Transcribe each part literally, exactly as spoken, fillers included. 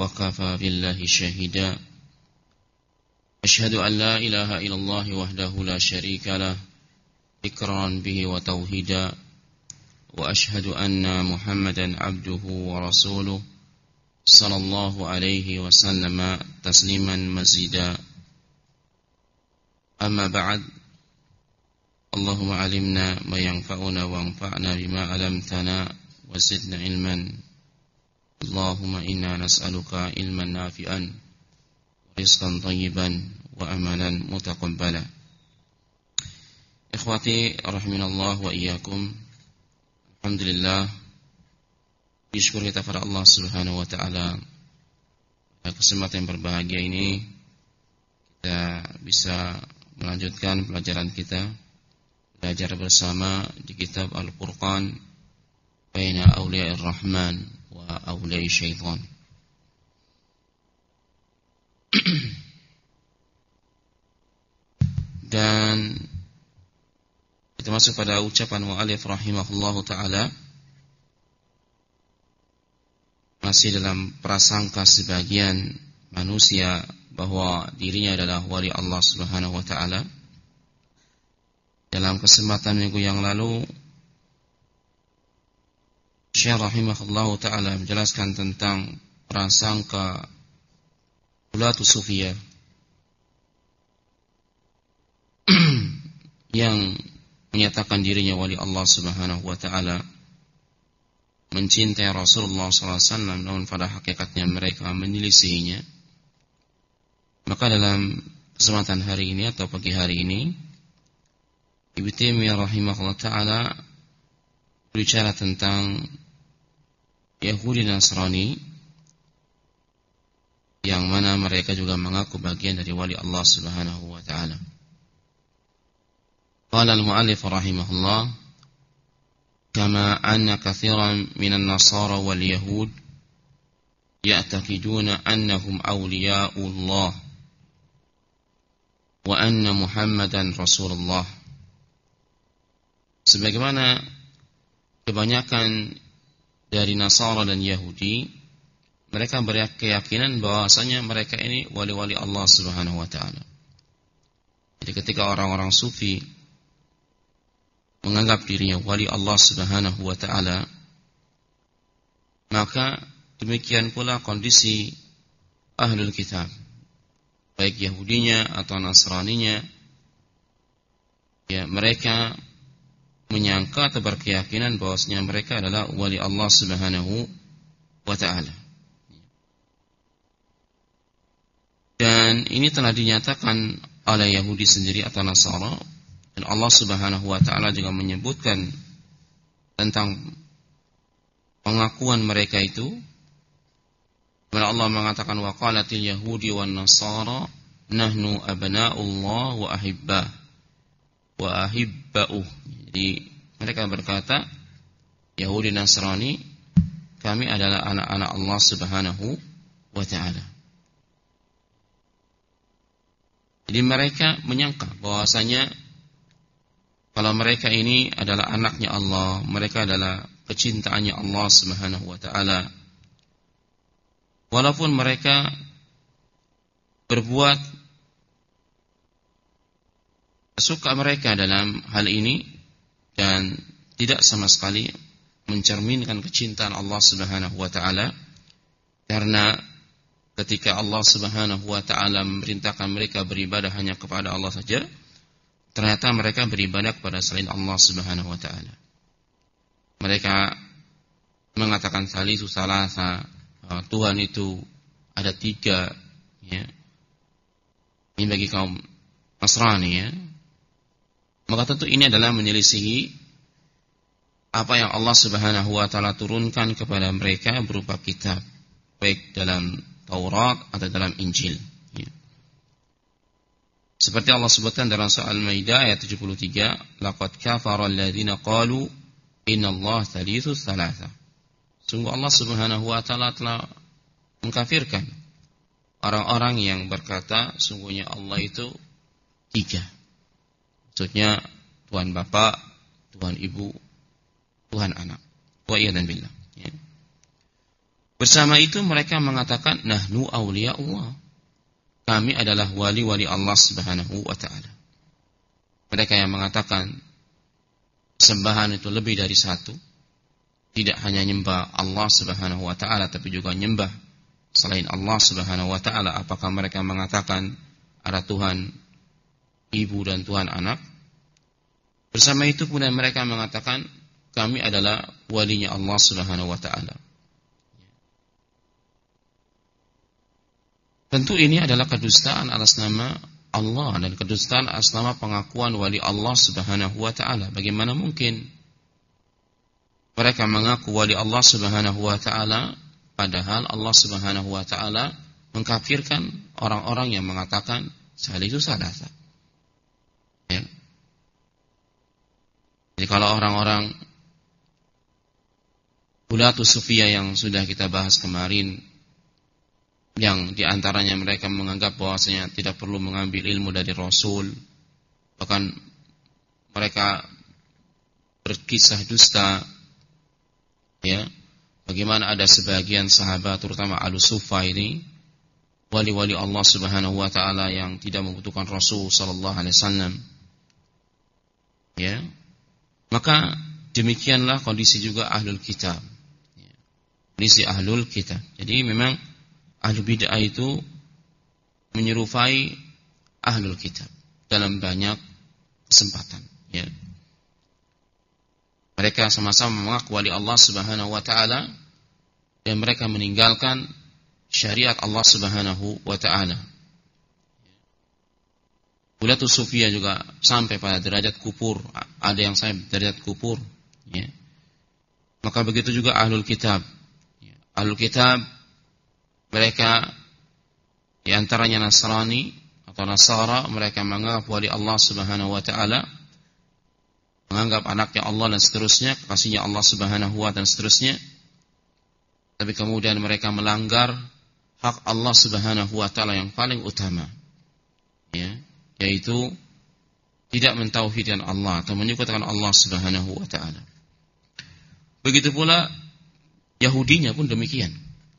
وكفى بالله شهيدا أشهد أن لا إله إلا الله وحده لا شريك له إقرارا به وتوحيدا وأشهد أن محمدا عبده ورسوله صلى الله عليه وسلم تسليما مزيدا أما بعد اللهم علمنا ما ينفعنا وانفعنا بما علمتنا وزدنا علما اللهم إنا نسألك علما نافعا ورزقا طيبا وأملا متقبلا. Ikhwati rahiminallah wa iyyakum. Alhamdulillah, bersyukur kita kepada Allah Subhanahu wa taala. Pada kesempatan yang berbahagia ini kita bisa melanjutkan pelajaran kita, belajar bersama di kitab Al-Furqan baina awliya'ir rahman wa awliya'i syaitan. Dan kita masuk pada ucapan mu'allif rahimahullahu ta'ala, masih dalam prasangka sebagian manusia bahwa dirinya adalah wali Allah Subhanahu wa ta'ala. Dalam kesempatan minggu yang lalu Syekh rahimahullahu ta'ala menjelaskan tentang prasangka ulatus sufiyah yang menyatakan dirinya wali Allah Subhanahu wa ta'ala, mencintai Rasulullah sallallahu alaihi wasallam, namun pada hakikatnya mereka menyelisihinya. Maka dalam kesempatan hari ini atau pagi hari ini, Ibnu Taimiyah rahimahullah ta'ala berbicara tentang Yahudi Nasrani yang mana mereka juga mengaku bagian dari wali Allah Subhanahu wa ta'ala. Qala al-mu'allif rahimahullah, kama anna katsiran minan nasara wal yahud ya'taqiduna annahum awliya'ullah wa anna Muhammadan Rasulullah. Sebagaimana kebanyakan dari Nasara dan Yahudi, mereka berkeyakinan bahwasanya mereka ini wali-wali Allah Subhanahu wa ta'ala. Jadi ketika orang-orang sufi menganggap dirinya wali Allah Subhanahu wa ta'ala, maka demikian pula kondisi ahlul kitab, baik Yahudinya atau Nasraninya, ya mereka menyangka atau berkeyakinan bahwasanya mereka adalah wali Allah Subhanahu wa ta'ala. Dan ini telah dinyatakan oleh Yahudi sendiri atau Nasara, dan Allah Subhanahu wa ta'ala juga menyebutkan tentang pengakuan mereka itu. Karena Allah mengatakan wa qalatil yahudi wan nasara nahnu abna'ullah wa ahibbah wa ahibba'uh. Jadi mereka berkata, Yahudi Nasrani, kami adalah anak-anak Allah Subhanahu wa ta'ala. Jadi mereka menyangka bahwasanya kalau mereka ini adalah anaknya Allah, mereka adalah kecintaannya Allah Subhanahu wa ta'ala. Walaupun mereka berbuat suka mereka dalam hal ini dan tidak sama sekali mencerminkan kecintaan Allah Subhanahu wa ta'ala, karena ketika Allah Subhanahu wa ta'ala memerintahkan mereka beribadah hanya kepada Allah saja, ternyata mereka beribadah kepada selain Allah Subhanahu wa ta'ala. Mereka mengatakan salisu salasa, Tuhan itu ada tiga, ya. Ini bagi kaum Nasrani, ya. Maka tentu ini adalah menyelisihi apa yang Allah Subhanahu wa ta'ala turunkan kepada mereka berupa kitab, baik dalam Taurat atau dalam Injil, ya. Seperti Allah sebutkan dalam surah Al-Maidah ayat tujuh puluh tiga, laqad kafara alladziina qalu innallaha thalithu tsalatsa. Sungguh Allah Subhanahu wa ta'ala telah mengkafirkan orang-orang yang berkata sungguhnya Allah itu tiga. Maksudnya Tuhan Bapa, Tuhan Ibu, Tuhan Anak. Wa iyyadan billah, ya. Bersama itu mereka mengatakan nahnu auliya Allah. Kami adalah wali-wali Allah Subhanahu wa taala. Mereka yang mengatakan sembahan itu lebih dari satu, tidak hanya nyembah Allah Subhanahu wa taala tapi juga nyembah selain Allah Subhanahu wa taala. Apakah mereka mengatakan ada Tuhan ibu dan Tuhan anak? Bersama itu kemudian mereka mengatakan kami adalah walinya Allah Subhanahu wa taala. Tentu ini adalah kedustaan atas nama Allah dan kedustaan atas nama pengakuan wali Allah Subhanahu wa taala. Bagaimana mungkin mereka mengaku wali Allah Subhanahu wa taala padahal Allah Subhanahu wa taala mengkafirkan orang-orang yang mengatakan salisu salasa. Ya. Jadi kalau orang-orang Ulatus Sufiyah yang sudah kita bahas kemarin, yang diantaranya mereka menganggap bahwasanya tidak perlu mengambil ilmu dari Rasul, bahkan mereka berkisah dusta, ya, bagaimana ada sebagian sahabat terutama Al-Sufa ini wali-wali Allah Subhanahu wa taala yang tidak membutuhkan Rasul sallallahu alaihi wasallam, ya, maka demikianlah kondisi juga ahlul kitab, ya, kondisi ahlul kitab. Jadi memang ahlu bid'ah itu menyerupai ahlul kitab dalam banyak kesempatan, ya. Mereka sama-sama mengaku wali Allah Subhanahu wa taala dan mereka meninggalkan syariat Allah Subhanahu wa taala. Ulatus Sufiyah juga sampai pada derajat kufur, ada yang sampai derajat kufur, ya. Maka begitu juga ahlul kitab. Ahlul kitab mereka di antaranya Nasrani atau Nasara, mereka menganggap wali Allah Subhanahu wa taala, menganggap anaknya Allah dan seterusnya, kekasihnya Allah Subhanahu wa taala dan seterusnya. Tapi kemudian mereka melanggar hak Allah Subhanahu wa taala yang paling utama, ya, yaitu tidak mentauhidkan Allah atau menyekutukan Allah Subhanahu wa taala. Begitu pula Yahudinya pun demikian.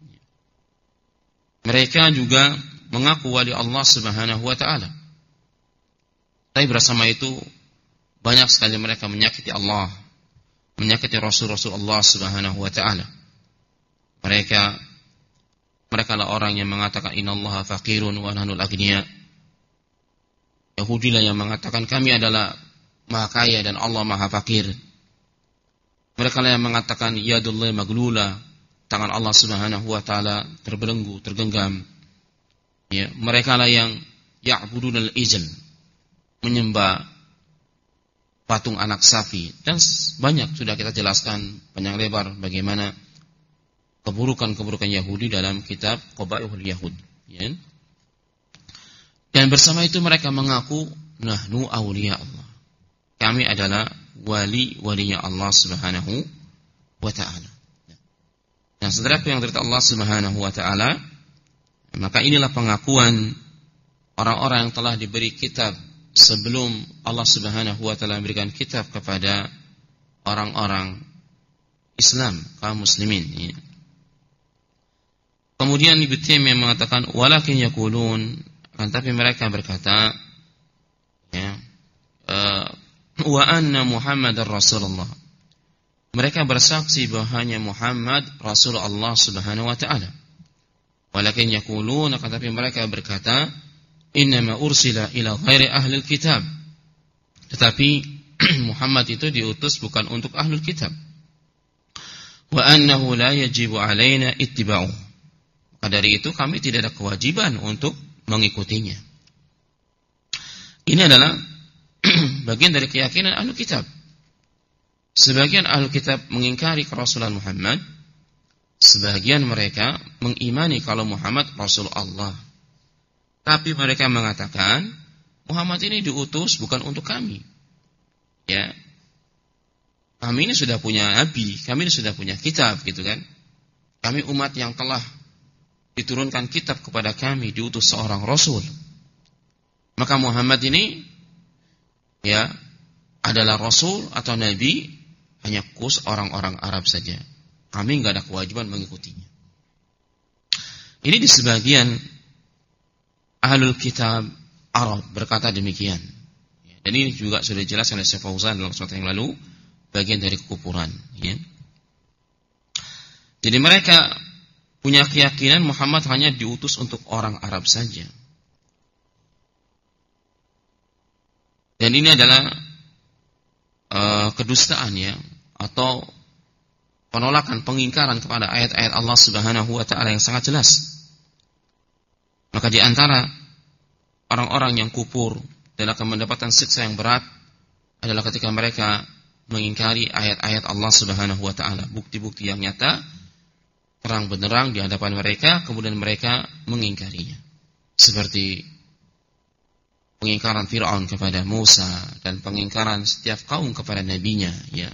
Mereka juga mengaku wali Allah Subhanahu wa taala. Tapi bersama itu banyak sekali mereka menyakiti Allah, menyakiti Rasul-Rasul Allah Subhanahu wa taala. Mereka mereka lah orang yang mengatakan innallaha faqirun wa nahnu al-aghniya. Yahudi lah yang mengatakan kami adalah maha kaya dan Allah maha fakir. Mereka lah yang mengatakan yadullahi maglula, tangan Allah Subhanahu wa taala terbelenggu, tergenggam. Ya, mereka lah yang ya'budunal ijl, menyembah patung anak sapi, dan banyak sudah kita jelaskan panjang lebar bagaimana keburukan-keburukan Yahudi dalam kitab Qabaihul Yahud, ya. Dan bersama itu mereka mengaku nahnu auliya Allah. Kami adalah wali-walinya Allah Subhanahu wa taala. Nah, saudaraku yang dirahmati Allah Subhanahu wa taala, maka inilah pengakuan orang-orang yang telah diberi kitab sebelum Allah Subhanahu wa taala memberikan kitab kepada orang-orang Islam, kaum muslimin, ya. Kemudian Ibnu Taimiyah mengatakan walakin yaqulun, kan tapi mereka berkata, ya, uh, wa anna Muhammadar Rasulullah. Mereka bersaksi bahwanya Muhammad Rasul Allah Subhanahu wa taala. Walakin yaqulun, tapi mereka berkata, innama ursila ila ghairi ahlil kitab. Tetapi Muhammad itu diutus bukan untuk ahlul kitab. Wa annahu la yajibu alaina ittiba'uh. Maka dari itu kami tidak ada kewajiban untuk mengikutinya. Ini adalah bagian dari keyakinan ahlul kitab. Sebagian ahlul kitab mengingkari kerasulan Muhammad, sebagian mereka mengimani kalau Muhammad Rasul Allah. Tapi mereka mengatakan Muhammad ini diutus bukan untuk kami. Ya, kami ini sudah punya nabi, kami ini sudah punya kitab, gitu kan? Kami umat yang telah diturunkan kitab kepada kami, diutus seorang Rasul. Maka Muhammad ini, ya, adalah Rasul atau Nabi hanya khusus orang-orang Arab saja. Kami enggak ada kewajiban mengikutinya. Ini di sebagian ahlul kitab Arab berkata demikian. Dan ini juga sudah jelas oleh Syekh Fauzan dalam surat yang lalu, bagian dari kekufuran. Ya. Jadi mereka punya keyakinan Muhammad hanya diutus untuk orang Arab saja. Dan ini adalah uh, kedustaan ya, atau penolakan, pengingkaran kepada ayat-ayat Allah Subhanahu wa taala yang sangat jelas. Maka di antara orang-orang yang kufur dan akan mendapatkan siksa yang berat adalah ketika mereka mengingkari ayat-ayat Allah Subhanahu wa taala, bukti-bukti yang nyata terang benderang di hadapan mereka, kemudian mereka mengingkarinya. Seperti pengingkaran Fir'aun kepada Musa dan pengingkaran setiap kaum kepada nabinya, ya.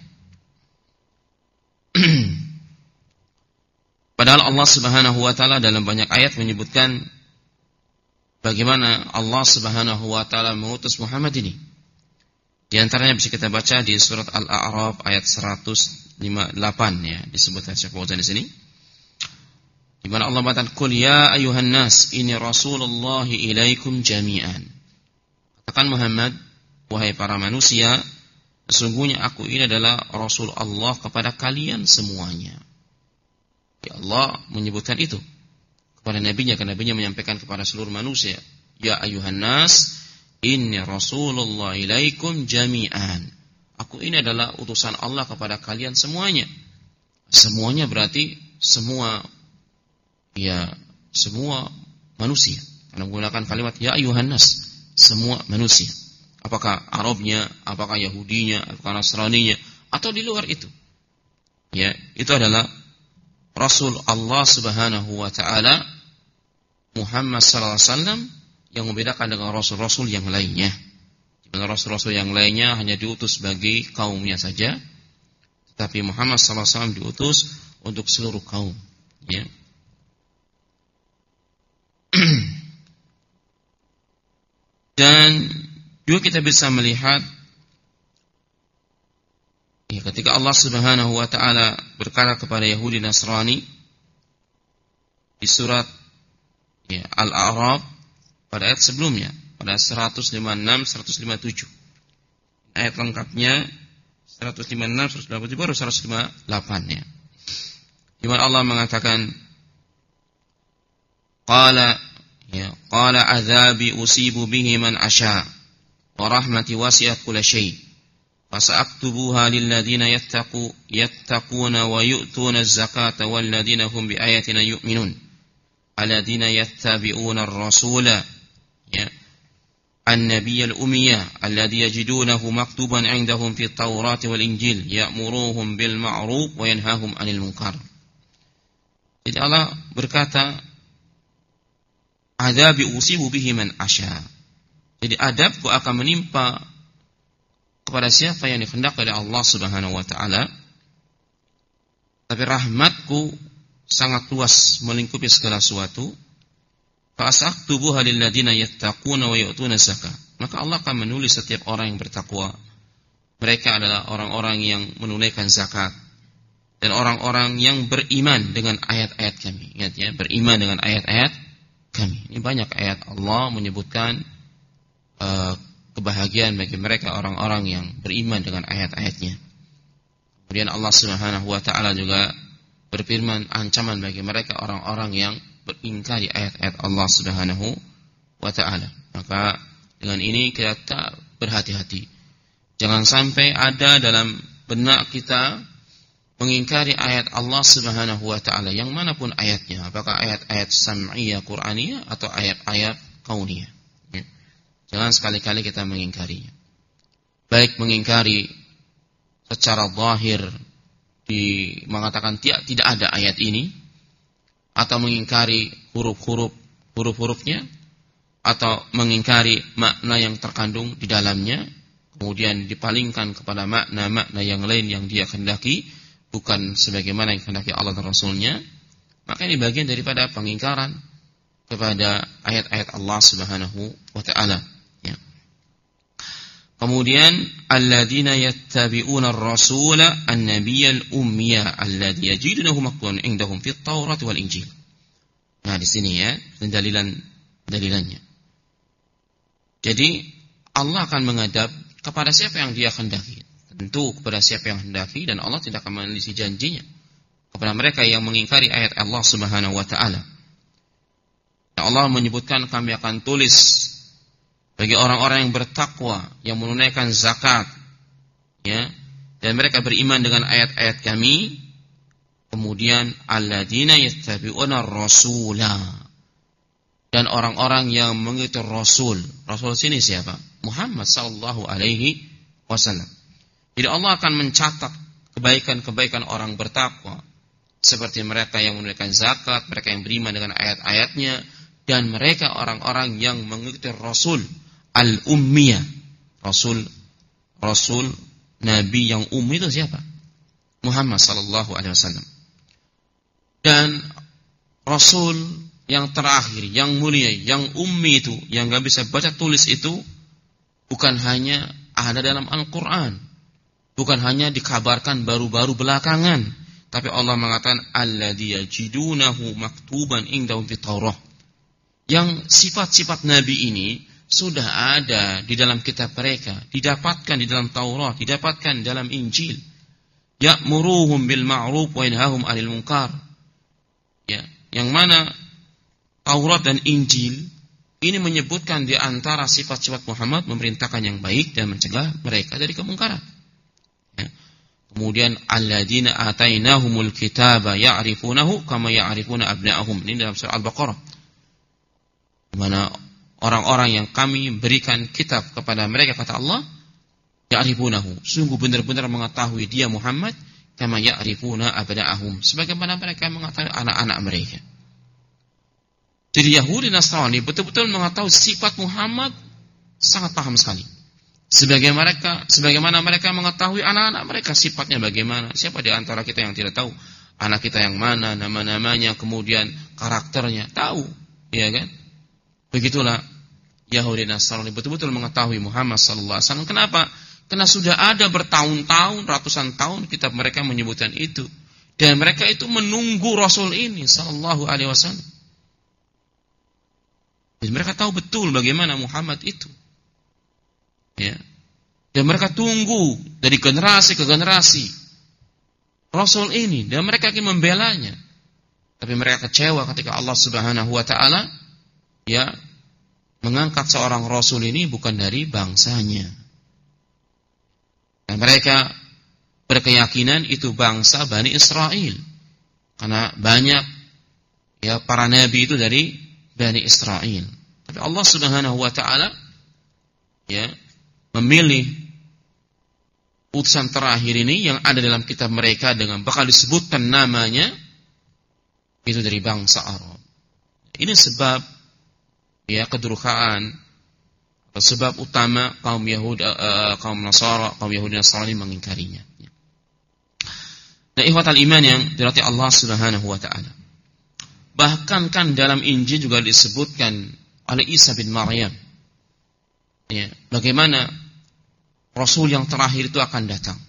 Padahal Allah Subhanahu wa taala dalam banyak ayat menyebutkan bagaimana Allah Subhanahu wa taala mengutus Muhammad ini. Di antaranya bisa kita baca di surat Al-A'raf ayat seratus lima puluh delapan ya, disebutkan Syekh Fauzan di sini. Di mana Allah mengatakan, "Qul ya ayyuhan nas, inni rasulullahi ilaikum jami'an." Katakan Muhammad, wahai para manusia, sesungguhnya aku ini adalah Rasul Allah kepada kalian semuanya. Ya, Allah menyebutkan itu kepada nabinya, karena nabinya menyampaikan kepada seluruh manusia, ya ayuhan nas, inni rasulullah ilaikum jami'an. Aku ini adalah utusan Allah kepada kalian semuanya. Semuanya berarti semua, ya semua manusia. Karena menggunakan kalimat ya ayuhan nas, semua manusia. Apakah Arabnya, apakah Yahudinya, apakah Nasraninya, atau di luar itu. Ya, itu adalah Rasul Allah Subhanahu wa taala Muhammad sallallahu alaihi wasallam, yang membedakan dengan rasul-rasul yang lainnya. Jika rasul-rasul yang lainnya hanya diutus bagi kaumnya saja, tetapi Muhammad sallallahu alaihi wasallam diutus untuk seluruh kaum, ya. Dan juga kita bisa melihat ya, ketika Allah Subhanahu wa taala berkata kepada Yahudi Nasrani di surat ya, Al-A'raf pada ayat sebelumnya, pada seratus lima puluh enam seratus lima puluh tujuh. Ayat lengkapnya seratus lima puluh enam seratus lima puluh tujuh baru seratus lima puluh delapan ya. Di mana Allah mengatakan qala ya qala adzabi usibu bihi man asya wa rahmati wasi'at kulla syai' fasaktubuha lil ladzina yattaqu yattaquna wa yu'tuna az-zakata wal ladzina hum bi ayatina yu'minun alladzina yattabi'una ar-rasula ya an-nabiyyal ummiyya alladzi yajidunahu maktuban 'indahum fit tawrati wal injil ya'muruhum bil ma'ruf wa yanhahum 'anil munkar. Jadi Allah berkata adabi usibu bihi man asya. Jadi adabku akan menimpa kepada siapa yang dikehendaki oleh Allah Subhanahu wa taala. Tapi rahmatku sangat luas melingkupi segala sesuatu. Fa asaktubuha lil ladzina yattaquna wa yu'tuna zakah. Maka Allah akan menulis setiap orang yang bertakwa. Mereka adalah orang-orang yang menunaikan zakat dan orang-orang yang beriman dengan ayat-ayat kami. Ingat ya, beriman dengan ayat-ayat kami. Ini banyak ayat Allah menyebutkan uh, kebahagiaan bagi mereka orang-orang yang beriman dengan ayat-ayatnya. Kemudian Allah Subhanahu wa taala juga berfirman ancaman bagi mereka orang-orang yang beringkari ayat-ayat Allah Subhanahu wa taala. Maka dengan ini kita berhati-hati. Jangan sampai ada dalam benak kita mengingkari ayat Allah Subhanahu wa taala yang manapun ayatnya, apakah ayat-ayat sam'iyah Qur'aniyah atau ayat-ayat kauniyah. Ya. Jangan sekali-kali kita mengingkarinya. Baik mengingkari secara zahir di mengatakan tidak tidak ada ayat ini, atau mengingkari huruf-huruf huruf-hurufnya, atau mengingkari makna yang terkandung di dalamnya, kemudian dipalingkan kepada makna-makna yang lain yang dia kehendaki, bukan sebagaimana yang kehendaki Allah dan Rasulnya. Maka ini bagian daripada pengingkaran kepada ayat-ayat Allah Subhanahu wa taala, ya. Kemudian alladzina yattabi'una ar-rasula an-nabiyyal ummiyya alladzi yajidunahu maktuban 'indahum fit Taurat wal Injil. Nah, di sini ya, dalilan dalilannya. Jadi Allah akan menghadap kepada siapa yang Dia kehendaki. Tentu kepada siapa yang hendaki, dan Allah tidak akan menelisi janjinya kepada mereka yang mengingkari ayat Allah Subhanahu wa taala. Allah menyebutkan, kami akan tulis bagi orang-orang yang bertakwa, yang menunaikan zakat, ya, dan mereka beriman dengan ayat-ayat kami. Kemudian alladzina yattabi'una ar-rasula, dan orang-orang yang mengikuti Rasul. Rasul sini siapa? Muhammad sallallahu alaihi wasallam. Jadi Allah akan mencatat kebaikan-kebaikan orang bertakwa, seperti mereka yang menunaikan zakat, mereka yang beriman dengan ayat-ayatnya, dan mereka orang-orang yang mengikuti Rasul al-ummiyah. Rasul Rasul Nabi yang ummi itu siapa? Muhammad sallallahu alaihi wasallam. Dan Rasul yang terakhir, yang mulia, yang ummi itu, yang gak bisa baca tulis itu, bukan hanya ada dalam Al-Quran, bukan hanya dikabarkan baru-baru belakangan, tapi Allah mengatakan alladzi yajidunahu maktuban indahum fit Taurah. Yang sifat-sifat Nabi ini sudah ada di dalam kitab mereka, didapatkan di dalam Taurat, didapatkan dalam Injil. Ya'muruhum bil ma'ruf wa yanhahum 'anil munkar. Ya, yang mana Taurat dan Injil ini menyebutkan di antara sifat-sifat Muhammad memerintahkan yang baik dan mencegah mereka dari kemungkaran. Ya. Kemudian alladzina atainahumul kitaba ya'rifunahu kama ya'rifuna abna'ahum. Ini dalam surah Al-Baqarah. Di mana orang-orang yang kami berikan kitab kepada mereka, kata Allah, ya'rifunahu, sungguh benar-benar mengetahui dia Muhammad, kama ya'rifuna abna'ahum, sebagaimana mereka mengetahui anak-anak mereka. Jadi Yahudi Nasrani betul-betul mengetahui sifat Muhammad, sangat paham sekali. Sebagaimana mereka, sebagaimana mereka mengetahui anak-anak mereka sifatnya bagaimana. Siapa di antara kita yang tidak tahu anak kita yang mana, nama-namanya, kemudian karakternya, tahu, ya kan? Begitulah Yahudi Nasrani betul-betul mengetahui Muhammad sallallahu alaihi wasallam. Kenapa? Karena sudah ada bertahun-tahun, ratusan tahun kitab mereka menyebutkan itu, dan mereka itu menunggu Rasul ini sallallahu alaihi wasallam. Dan mereka tahu betul bagaimana Muhammad itu. Ya. Dan mereka tunggu dari generasi ke generasi Rasul ini, dan mereka ingin membelanya. Tapi mereka kecewa ketika Allah Subhanahu wa taala ya mengangkat seorang Rasul ini bukan dari bangsanya. Dan mereka berkeyakinan itu bangsa Bani Israel. Karena banyak ya para nabi itu dari Bani Israel. Tapi Allah Subhanahu wa taala ya memilih utusan terakhir ini yang ada dalam kitab mereka dengan bakal disebutkan namanya itu dari bangsa Arab. Ini sebab ya kedurhakaan atau sebab utama kaum Yahudi, uh, kaum Nasara, kaum Yahudi Nasrani mengingkarinya. Nah, ikhwatal iman yang dirahmati Allah Subhanahu wa taala. Bahkan kan dalam Injil juga disebutkan oleh Isa bin Maryam, ya, bagaimana Rasul yang terakhir itu akan datang.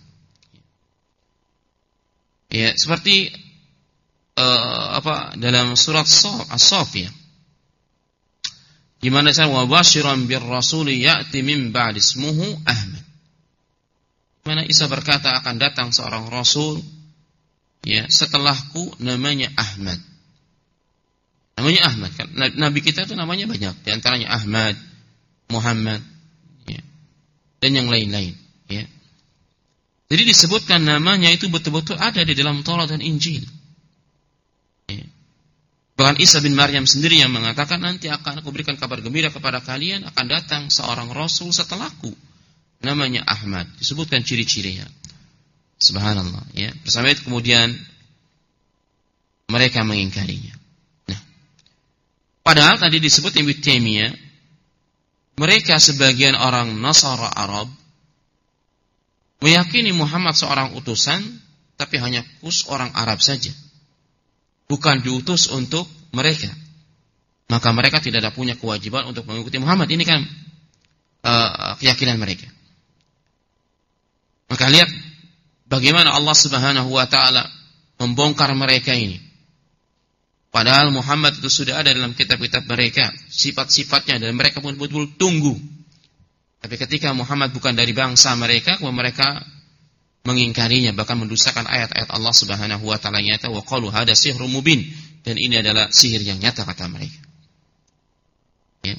Ya, seperti uh, apa dalam surat As-Saff ya. Di mana saya wa basyiran bir rasul ya'ti min ba'd ismuhu Ahmad. Di mana Isa berkata akan datang seorang rasul ya setelahku namanya Ahmad. Namanya Ahmad kan. Nabi kita itu namanya banyak, di antaranya Ahmad, Muhammad ya, dan yang lain-lain ya. Jadi disebutkan namanya itu betul-betul ada di dalam Taurat dan Injil. Ya. Bahkan Isa bin Maryam sendiri yang mengatakan nanti akan aku berikan kabar gembira kepada kalian, akan datang seorang Rasul setelahku namanya Ahmad. Disebutkan ciri-cirinya. Subhanallah ya. Bersama itu kemudian mereka mengingkarinya. Nah, padahal tadi disebut Ibnu Taimiyah, mereka sebagian orang Nasara Arab meyakini Muhammad seorang utusan, tapi hanya khusus orang Arab saja, bukan diutus untuk mereka. Maka mereka tidak ada punya kewajiban untuk mengikuti Muhammad. Ini kan uh, keyakinan mereka. Maka lihat bagaimana Allah Subhanahu wa taala membongkar mereka ini. Padahal Muhammad itu sudah ada dalam kitab-kitab mereka, sifat-sifatnya, dan mereka pun betul-betul tunggu. Tapi ketika Muhammad bukan dari bangsa mereka, mereka mengingkarinya, bahkan mendustakan ayat-ayat Allah Subhanahu wa taala yang nyata, wa qalu hada sihrun mubin, dan ini adalah sihir yang nyata kata mereka. Ya.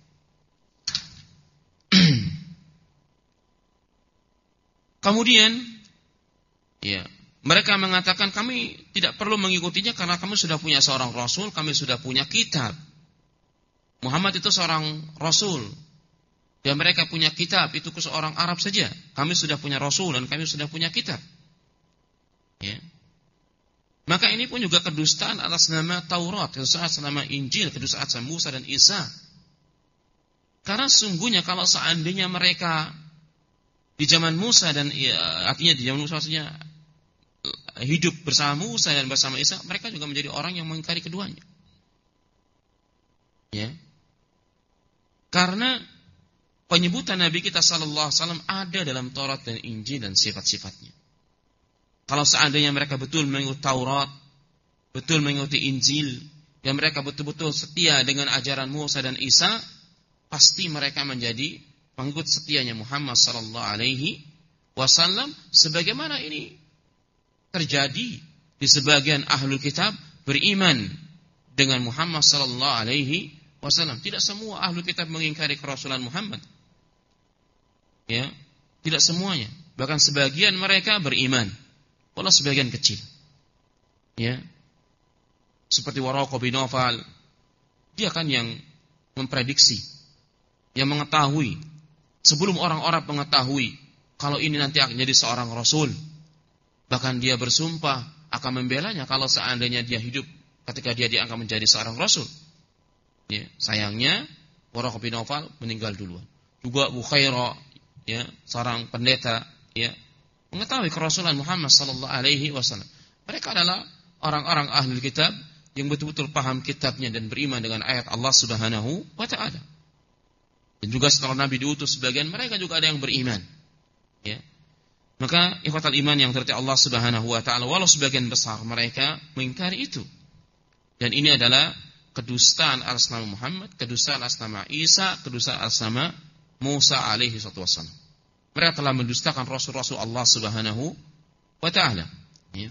Kemudian ya, mereka mengatakan kami tidak perlu mengikutinya karena kami sudah punya seorang rasul, kami sudah punya kitab. Muhammad itu seorang rasul. Dan mereka punya kitab, itu ke seorang Arab saja. Kami sudah punya rasul dan kami sudah punya kitab. Ya. Maka ini pun juga kedustaan atas nama Taurat, kedustaan atas nama Injil, kedustaan atas Musa dan Isa. Karena sungguhnya kalau seandainya mereka di zaman Musa dan ya, artinya di zaman Musa maksudnya hidup bersama Musa dan bersama Isa, mereka juga menjadi orang yang mengingkari keduanya. Ya. Karena penyebutan Nabi kita sallallahu alaihi wasallam ada dalam Taurat dan Injil dan sifat-sifatnya. Kalau seandainya mereka betul mengikuti Taurat, betul mengikuti Injil, dan mereka betul-betul setia dengan ajaran Musa dan Isa, pasti mereka menjadi pengikut setianya Muhammad sallallahu alaihi wasallam, sebagaimana ini terjadi di sebagian ahlul kitab beriman dengan Muhammad sallallahu alaihi wasallam. Tidak semua ahlul kitab mengingkari kerasulan Muhammad. Ya, tidak semuanya. Bahkan sebagian mereka beriman, walau sebagian kecil. Ya. Seperti Waraqah bin Nawfal, dia kan yang memprediksi, yang mengetahui sebelum orang-orang mengetahui kalau ini nanti akan jadi seorang rasul. Bahkan dia bersumpah akan membelanya kalau seandainya dia hidup ketika dia diangkat menjadi seorang rasul. Ya, sayangnya Waraqah bin Nawfal meninggal duluan. Juga Bukhaira, ya, seorang pendeta, ya, mengetahui kerasulan Muhammad sallallahu alaihi wasallam. Mereka adalah orang-orang ahli kitab yang betul-betul paham kitabnya dan beriman dengan ayat Allah Subhanahu wa taala. Dan juga setelah Nabi diutus, sebagian mereka juga ada yang beriman. Ya. Maka ikhwatal iman yang dirahmati Allah Subhanahu wa taala, walau sebagian besar mereka mengingkari itu. Dan ini adalah kedustaan atas nama Muhammad, kedustaan atas nama Isa, kedustaan atas nama Musa alaihi wassalam. Mereka telah mendustakan rasul-rasul Allah Subhanahu wa taala. Ya.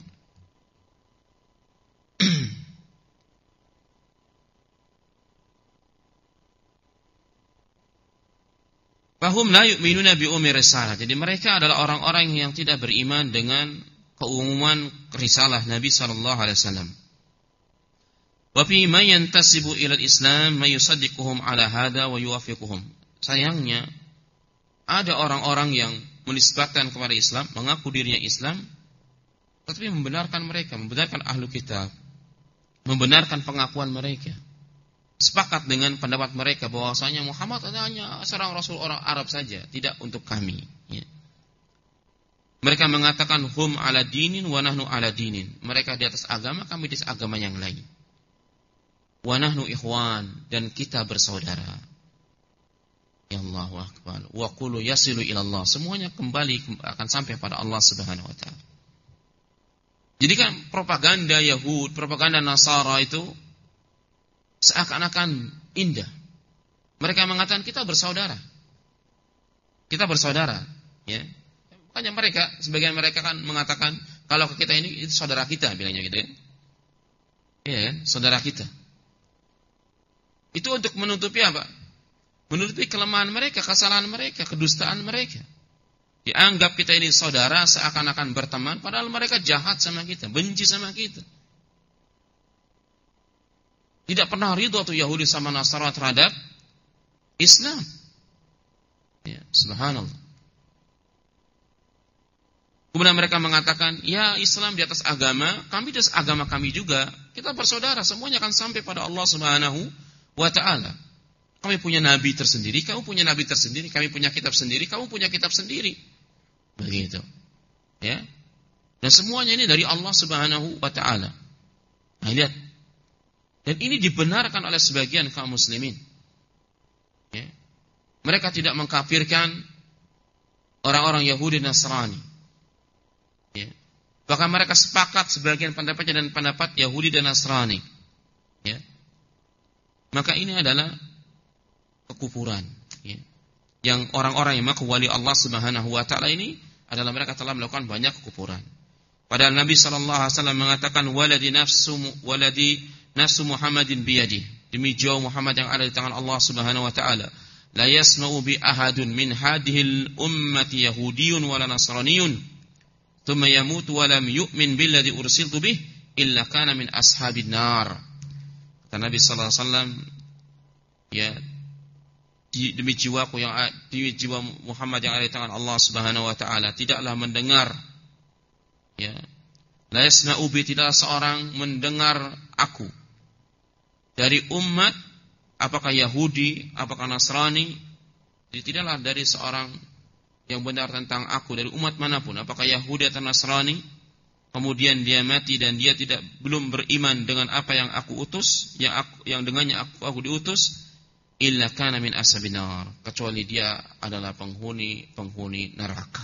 Fahum la yu'minuna bi ummi risalah. Jadi mereka adalah orang-orang yang tidak beriman dengan keumuman risalah Nabi sallallahu alaihi wasallam. Wa fi man yantasibu ila al-Islam may yusaddiquhum ala hada wa yuwafiquhum. Sayangnya ada orang-orang yang menisbatkan kepada Islam, mengaku dirinya Islam, tetapi membenarkan mereka, membenarkan ahlu kitab, membenarkan pengakuan mereka. Sepakat dengan pendapat mereka bahwasanya Muhammad hanya seorang rasul orang Arab saja, tidak untuk kami. Ya. Mereka mengatakan hum ala dinin wa nahnu ala dinin. Mereka di atas agama, kami di atas agama yang lain. Wa nahnu ikhwan, dan kita bersaudara. Ya Allahu akbar. Wa qulu yasilu ila Allah. Semuanya kembali akan sampai pada Allah Subhanahu wa taala. Jadi kan propaganda Yahud, propaganda Nasara itu seakan-akan indah. Mereka mengatakan kita bersaudara. Kita bersaudara, ya. Makanya mereka, sebagian mereka kan mengatakan kalau kita ini itu saudara kita, bilangnya gitu ya. Iya kan, saudara kita. Itu untuk menutupi apa? Menutupi kelemahan mereka, kesalahan mereka, kedustaan mereka. Dianggap kita ini saudara, seakan-akan berteman, padahal mereka jahat sama kita, benci sama kita. Tidak pernah ridho atau Yahudi sama Nasara terhadap Islam. Ya, subhanallah. Kemudian mereka mengatakan, ya Islam di atas agama, kami di atas agama kami juga. Kita bersaudara, semuanya akan sampai pada Allah Subhanahu wa ta'ala. Kami punya nabi tersendiri, kamu punya nabi tersendiri, kami punya kitab sendiri, kamu punya kitab sendiri. Begitu. Ya. Dan semuanya ini dari Allah Subhanahu wa ta'ala. Nah, lihat. Dan ini dibenarkan oleh sebagian kaum muslimin. Ya. Mereka tidak mengkafirkan orang-orang Yahudi dan Nasrani. Ya. Bahkan mereka sepakat sebagian pendapatnya dan pendapat Yahudi dan Nasrani. Ya. Maka ini adalah kekufuran, ya. Yang orang-orang yang mengaku wali Allah Subhanahu wa taala ini adalah mereka telah melakukan banyak kekufuran. Padahal Nabi sallallahu alaihi wasallam mengatakan waladi nafsu waladi nafsu Muhammadin biyadi. Demi jiwa Muhammad yang ada di tangan Allah Subhanahu wa taala. La yasma'u bi ahadun min hadhil ummati yahudiyyun wala nasraniyyun thumma yamutu wa lam yu'min billadhi ursiltu bih illa kana min ashabin nar. Kata Nabi sallallahu alaihi wasallam, ya, demi jiwaku yang demi jiwa Muhammad yang ada di tangan Allah Subhanahu wa taala, tidaklah mendengar, ya, la yasma'u bi, tidaklah seorang mendengar aku dari umat, apakah Yahudi, apakah Nasrani, jadi tidaklah dari seorang yang benar tentang aku dari umat manapun, apakah Yahudi atau Nasrani, kemudian dia mati dan dia tidak belum beriman dengan apa yang aku utus, yang aku, yang dengannya aku, aku diutus, illa kana min ashabin nar, kecuali dia adalah penghuni penghuni neraka.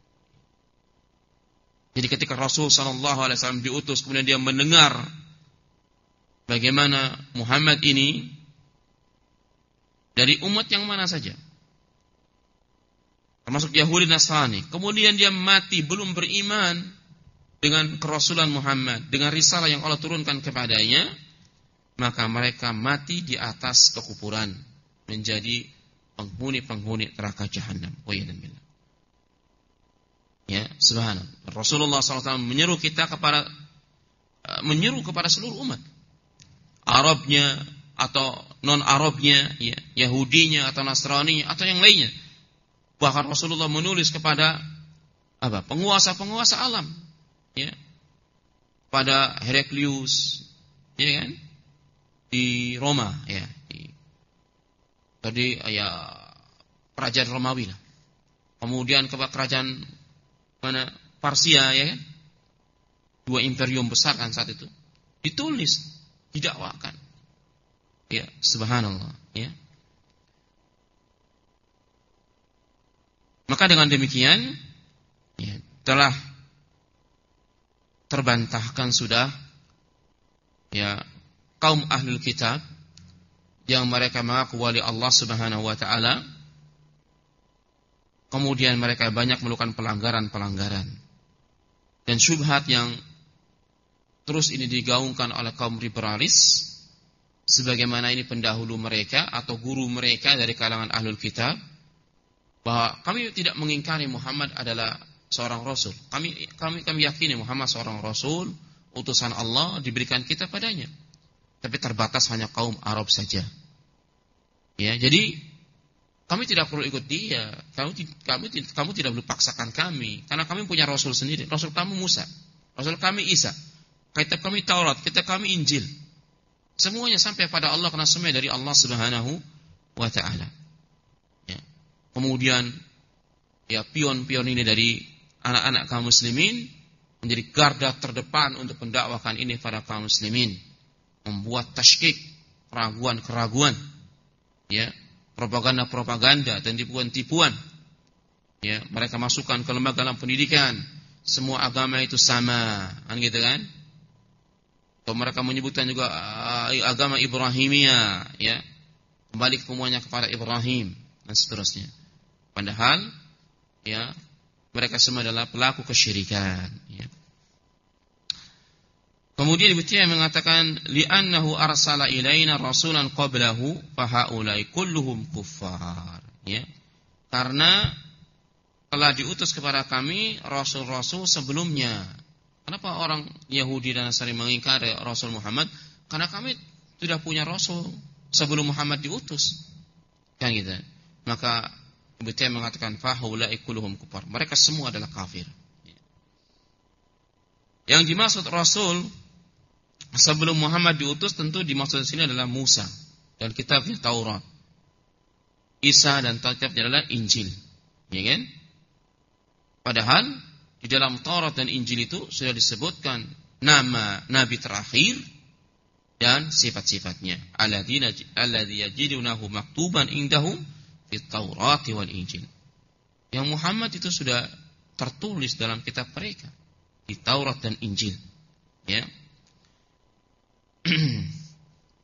Jadi ketika Rasul sallallahu alaihi wasallam diutus, kemudian dia mendengar bagaimana Muhammad ini dari umat yang mana saja, termasuk Yahudi Nasrani, kemudian dia mati belum beriman dengan kerasulan Muhammad, dengan risalah yang Allah turunkan kepadanya, maka mereka mati di atas kekufuran, menjadi penghuni-penghuni neraka jahanam. Wa'iyadzubillah. Ya, subhanallah. Rasulullah sallallahu alaihi wasallam menyeru kita kepada menyeru kepada seluruh umat, Arabnya atau non-Arabnya, ya, Yahudinya atau Nasraninya atau yang lainnya. Bahkan Rasulullah menulis kepada apa? Penguasa-penguasa alam, ya. Pada Heraklius, ya kan? Di Roma, ya, di tadi ya kerajaan Romawi lah. Kemudian ke kerajaan mana? Parsia, ya kan? Dua imperium besar kan saat itu. Ditulis, didakwakan. Ya, subhanallah, ya. Maka dengan demikian, ya, telah terbantahkan sudah, ya, kaum ahlul kitab yang mereka mengaku wali Allah Subhanahu wa taala, kemudian mereka banyak melakukan pelanggaran-pelanggaran dan syubhat yang terus ini digaungkan oleh kaum liberalis, sebagaimana ini pendahulu mereka atau guru mereka dari kalangan ahlul kitab, bahwa kami tidak mengingkari Muhammad adalah seorang rasul. Kami kami kami yakini Muhammad seorang rasul, utusan Allah diberikan kita padanya. Tapi terbatas hanya kaum Arab saja. Ya, jadi kami tidak perlu ikut dia. Kamu kamu kamu tidak perlu paksakan kami, karena kami punya rasul sendiri. Rasul kamu Musa, rasul kami Isa, kitab kami Taurat, kitab kami Injil. Semuanya sampai pada Allah karena semua dari Allah Subhanahu wa taala. Ya. Kemudian ya pion-pion ini dari anak-anak kaum muslimin menjadi garda terdepan untuk mendakwakan ini pada kaum muslimin, membuat tasykik, keraguan-keraguan, ya, propaganda-propaganda dan tipuan-tipuan. Ya, mereka masukkan ke lembaga dalam pendidikan, semua agama itu sama, kan gitu kan? Atau mereka menyebutkan juga uh, agama Ibrahimiyah, ya, kembali semuanya kepada Ibrahim dan seterusnya. Padahal, ya, mereka semua adalah pelaku kesyirikan, ya. Kemudian Ibnu Taimiyah mengatakan li'annahu arsala ilaina rasulan qablahu fa haula'i kulluhum kuffar, ya. Karena telah diutus kepada kami rasul-rasul sebelumnya. Kenapa orang Yahudi dan Nasrani mengingkari Rasul Muhammad? Karena kami tidak punya rasul sebelum Muhammad diutus. Kan gitu. Maka Ibnu Taimiyah mengatakan fa haula'i kulluhum kuffar. Mereka semua adalah kafir. Yang dimaksud rasul sebelum Muhammad diutus tentu dimaksud di sini adalah Musa dan kitabnya Taurat. Isa dan kitabnya adalah Injil, ya kan? Padahal di dalam Taurat dan Injil itu sudah disebutkan nama nabi terakhir dan sifat-sifatnya. Alladzina alladzi yajidunahu maktuban indahum fit Taurat wal Injil. Yang Muhammad itu sudah tertulis dalam kitab mereka, di Taurat dan Injil, ya.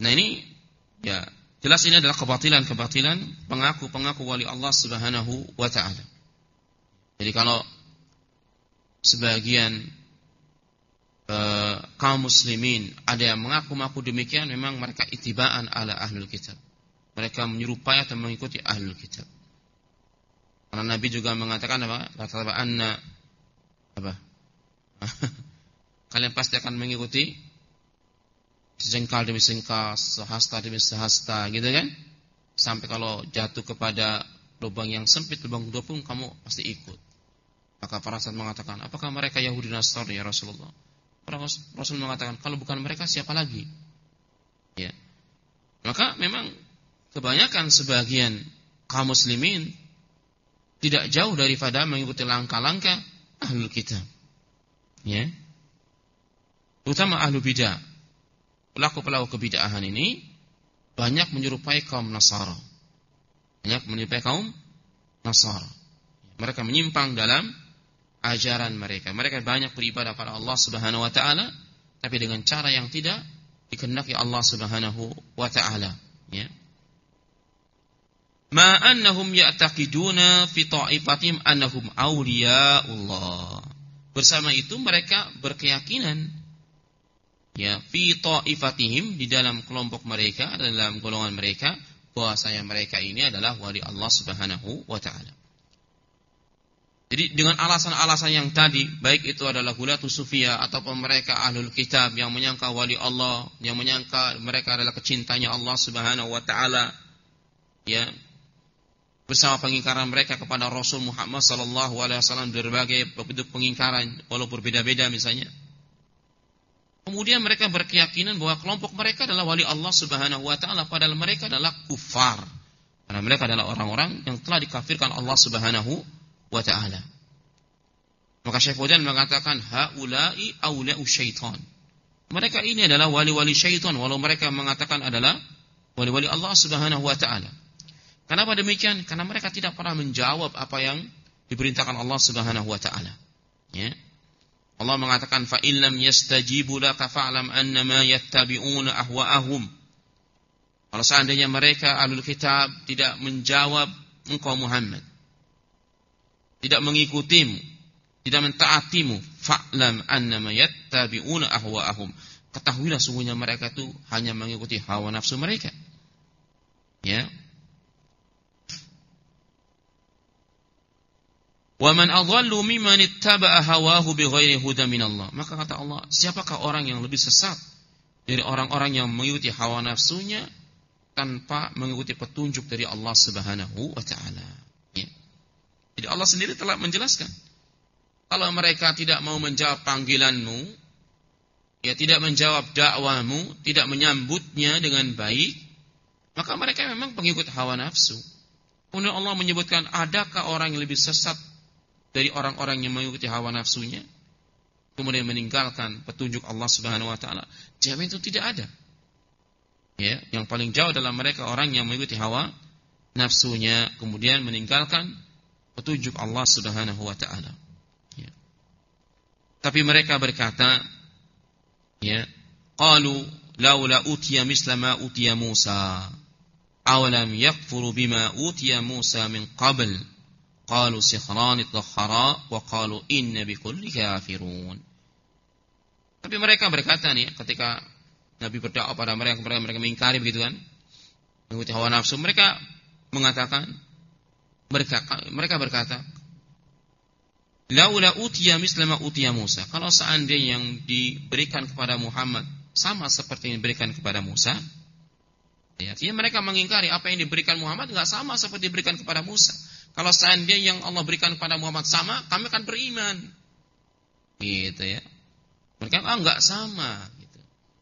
Nah ini ya jelas ini adalah kebatilan-kebatilan pengaku-pengaku wali Allah Subhanahu wa taala. Jadi kalau sebagian eh, kaum muslimin ada yang mengaku-ngaku demikian, memang mereka itibaan ala ahlul kitab. Mereka menyerupai atau mengikuti ahlul kitab. Karena Nabi juga mengatakan apa? La tataba'anna apa? Kalian pasti akan mengikuti sejengkal demi sejengkal, sehasta demi sehasta, gitu kan? Sampai kalau jatuh kepada lubang yang sempit, lubang kedua pun kamu pasti ikut. Maka para sahabat mengatakan, apakah mereka Yahudi Nasrani ya Rasulullah? Para Rasul mengatakan, kalau bukan mereka siapa lagi? Ya. Maka memang kebanyakan sebagian kaum muslimin tidak jauh daripada mengikuti langkah-langkah ahlul kitab. Ya. Terutama ahlul bidah. Pelaku-pelaku kebid'ahan ini banyak menyerupai kaum Nasara. Banyak menyerupai kaum Nasara. Mereka menyimpang dalam ajaran mereka. Mereka banyak beribadah pada Allah Subhanahu wa taala, tapi dengan cara yang tidak dikehendaki Allah Subhanahu wa taala, ya. Ma annahum ya'taqiduna fi ta'ifatihim annahum awliyaullah. Bersama itu mereka berkeyakinan, ya, fi ta'ifatihim, di dalam kelompok mereka, dalam golongan mereka, bahwasanya mereka ini adalah wali Allah Subhanahu wa taala. Jadi dengan alasan-alasan yang tadi, baik itu adalah gulatus sufiyah ataupun mereka ahlul kitab yang menyangka wali Allah, yang menyangka mereka adalah kecintanya Allah Subhanahu wa taala, ya, bersama pengingkaran mereka kepada Rasul Muhammad sallallahu alaihi wasallam, berbagai bentuk pengingkaran walaupun berbeda-beda misalnya. Kemudian mereka berkeyakinan bahwa kelompok mereka adalah wali Allah Subhanahu wa taala, padahal mereka adalah kufar. Karena mereka adalah orang-orang yang telah dikafirkan Allah Subhanahu wa taala. Maka Syekh Fauzan mengatakan haula'i aula'u syaitan. Mereka ini adalah wali-wali syaitan, walau mereka mengatakan adalah wali-wali Allah Subhanahu wa taala. Kenapa demikian? Karena mereka tidak pernah menjawab apa yang diperintahkan Allah Subhanahu wa taala. Ya. Allah mengatakan fa illam yastajibu laka fa'lam annama yattabi'una ahwa'ahum. Kalau seandainya mereka ahlul kitab tidak menjawab engkau Muhammad, tidak mengikutimu, tidak mentaatimu, fa'lam annama yattabi'una ahwa'ahum. Ketahuilah sungguhnya mereka itu hanya mengikuti hawa nafsu mereka. Ya. Wa man adhallu mimman ittaba'a hawahu bighairi hudan minallah. Maka kata Allah, siapakah orang yang lebih sesat dari orang-orang yang mengikuti hawa nafsunya tanpa mengikuti petunjuk dari Allah Subhanahu wa taala. Ya. Jadi Allah sendiri telah menjelaskan, kalau mereka tidak mau menjawab panggilanmu, ya, tidak menjawab dakwahmu, tidak menyambutnya dengan baik, maka mereka memang pengikut hawa nafsu. Kemudian Allah menyebutkan, adakah orang yang lebih sesat dari orang-orang yang mengikuti hawa nafsunya, kemudian meninggalkan petunjuk Allah Subhanahu wa taala? Jawaban itu tidak ada. Ya, yang paling jauh dalam mereka orang yang mengikuti hawa nafsunya, kemudian meninggalkan petunjuk Allah Subhanahu wa taala. Ya. Tapi mereka berkata, ya, qalu laula utiya misla ma utiya Musa, awalam yakfuru bima utiya Musa min qabl. Qalu sikhrani takhara wa qalu inna bikulli kafirun. Tapi mereka berkata nih, ketika Nabi berdakwah pada mereka, mereka, mereka mengingkari begitu kan, mengikuti hawa nafsu, mereka mengatakan, mereka mereka berkata, laula utiya misla ma utiya Musa. Kalau seandainya yang diberikan kepada Muhammad sama seperti yang diberikan kepada Musa, ya, artinya mereka mengingkari apa yang diberikan Muhammad enggak sama seperti diberikan kepada Musa. Kalau seandainya yang Allah berikan kepada Muhammad sama, kami akan beriman. Gitu ya. Mereka ah, enggak sama gitu.